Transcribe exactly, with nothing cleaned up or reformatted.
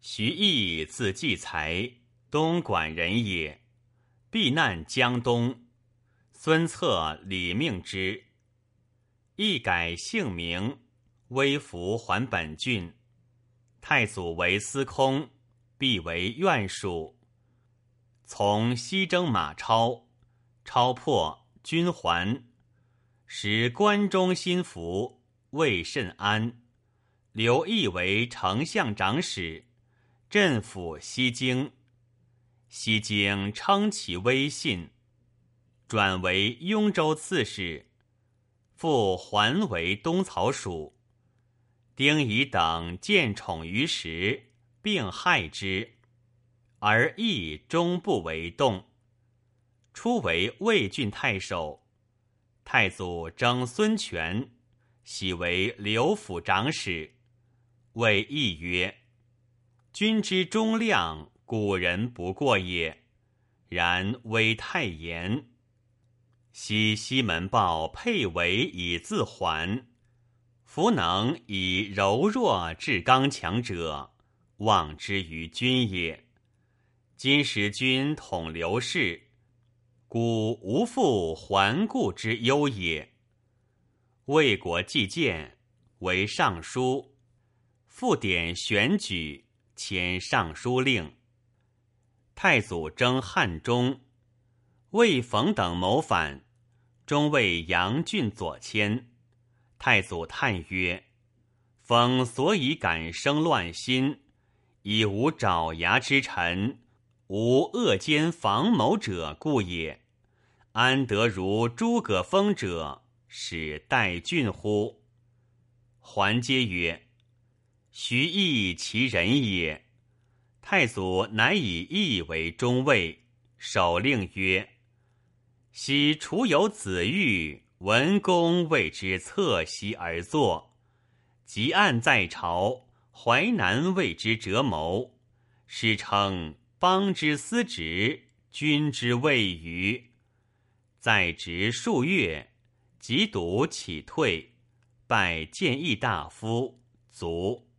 徐毅字季才，东莞人也，避难江东。孙策礼命之，亦改姓名，微服还本郡。太祖为司空，必为院属。从西征马超，超破，军还，使关中心服，未甚安。刘毅为丞相长史，镇抚西京。西京称其威信，转为雍州刺史，复还为东曹属。丁仪等见宠于时，并害之，而毅终不为动。初为魏郡太守，太祖征孙权，喜为刘府长史，谓毅曰：君之忠亮，古人不过也，然危太严。昔西门豹佩为以自还，夫能以柔弱制刚强者，望之于君也。今使君统刘氏，故无复还故之忧也。魏国既建，为尚书，复典选举，迁尚书令。太祖征汉中，魏冯等谋反，终为杨郡左迁。太祖叹曰：冯所以敢生乱心，以无爪牙之臣，无恶奸防谋者故也。安得如诸葛丰者，使代郡乎？还皆曰：徐毅其人也。太祖乃以毅为中尉，守令曰：昔楚有子玉，文公为之侧席而坐，及案在朝，淮南为之折谋，史称邦之司职，君之谓于。在职数月，即笃起退，拜谏议大夫，卒。